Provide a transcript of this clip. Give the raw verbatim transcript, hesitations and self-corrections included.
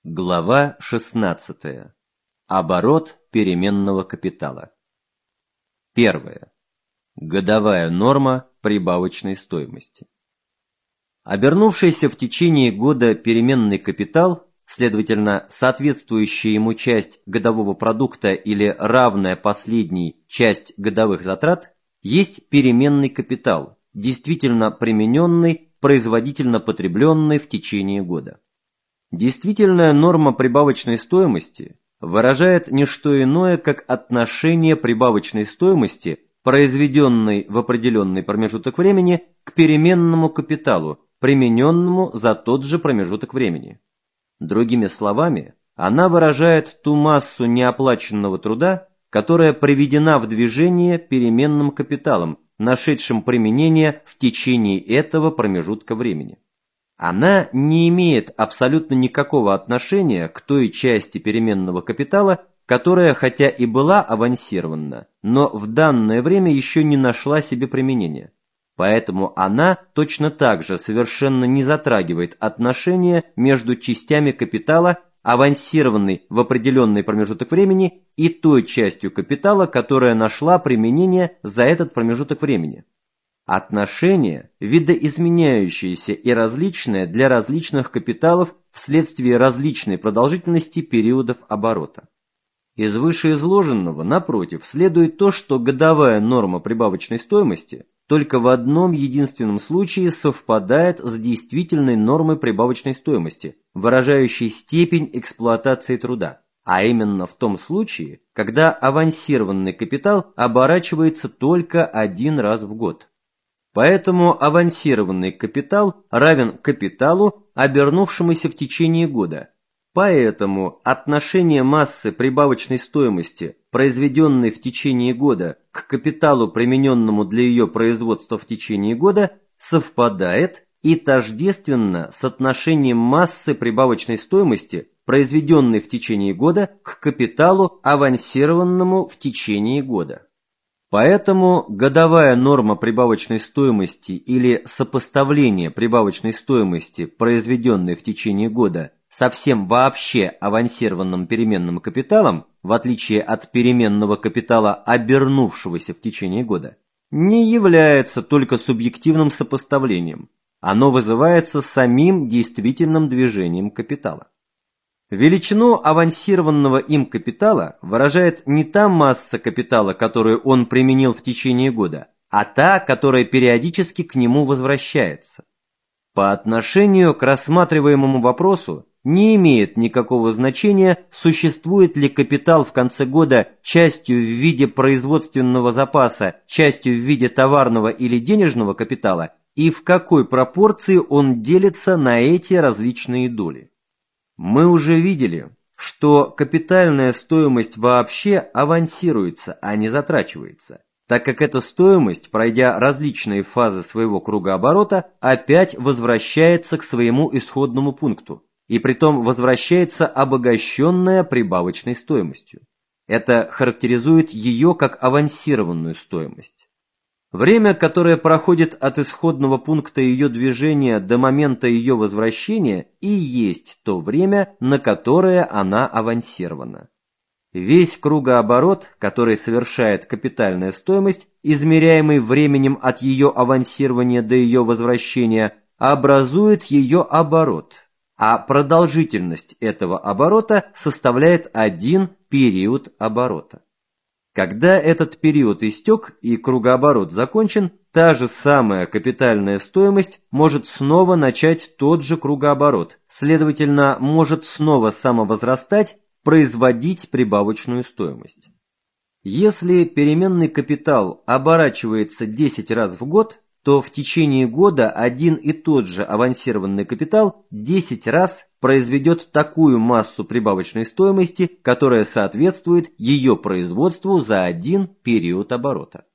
Глава шестнадцатая. Оборот переменного капитала. Первое. Годовая норма прибавочной стоимости. Обернувшийся в течение года переменный капитал, следовательно, соответствующая ему часть годового продукта или равная последней часть годовых затрат, есть переменный капитал, действительно примененный, производительно потребленный в течение года. Действительная норма прибавочной стоимости выражает не что иное, как отношение прибавочной стоимости, произведенной в определенный промежуток времени, к переменному капиталу, примененному за тот же промежуток времени. Другими словами, она выражает ту массу неоплаченного труда, которая приведена в движение переменным капиталом, нашедшим применение в течение этого промежутка времени. Она не имеет абсолютно никакого отношения к той части переменного капитала, которая хотя и была авансирована, но в данное время еще не нашла себе применения. Поэтому она точно так же совершенно не затрагивает отношения между частями капитала, авансированной в определенный промежуток времени, и той частью капитала, которая нашла применение за этот промежуток времени. Отношения, видоизменяющиеся и различные для различных капиталов вследствие различной продолжительности периодов оборота. Из вышеизложенного, напротив, следует то, что годовая норма прибавочной стоимости только в одном единственном случае совпадает с действительной нормой прибавочной стоимости, выражающей степень эксплуатации труда, а именно в том случае, когда авансированный капитал оборачивается только один раз в год. Поэтому авансированный капитал равен капиталу, обернувшемуся в течение года. Поэтому отношение массы прибавочной стоимости, произведенной в течение года, к капиталу, примененному для ее производства в течение года, совпадает и тождественно с отношением массы прибавочной стоимости, произведенной в течение года, к капиталу, авансированному в течение года. Поэтому годовая норма прибавочной стоимости или сопоставление прибавочной стоимости, произведенной в течение года, со всем вообще авансированным переменным капиталом, в отличие от переменного капитала, обернувшегося в течение года, не является только субъективным сопоставлением. Оно вызывается самим действительным движением капитала. Величину авансированного им капитала выражает не та масса капитала, которую он применил в течение года, а та, которая периодически к нему возвращается. По отношению к рассматриваемому вопросу не имеет никакого значения, существует ли капитал в конце года частью в виде производственного запаса, частью в виде товарного или денежного капитала, и в какой пропорции он делится на эти различные доли. Мы уже видели, что капитальная стоимость вообще авансируется, а не затрачивается, так как эта стоимость, пройдя различные фазы своего кругооборота, опять возвращается к своему исходному пункту, и притом возвращается обогащенная прибавочной стоимостью. Это характеризует ее как авансированную стоимость. Время, которое проходит от исходного пункта ее движения до момента ее возвращения, и есть то время, на которое она авансирована. Весь кругооборот, который совершает капитальная стоимость, измеряемый временем от ее авансирования до ее возвращения, образует ее оборот, а продолжительность этого оборота составляет один период оборота. Когда этот период истек и кругооборот закончен, та же самая капитальная стоимость может снова начать тот же кругооборот, следовательно, может снова самовозрастать, производить прибавочную стоимость. Если переменный капитал оборачивается десять раз в год, то в течение года один и тот же авансированный капитал десять раз произведет такую массу прибавочной стоимости, которая соответствует ее производству за один период оборота.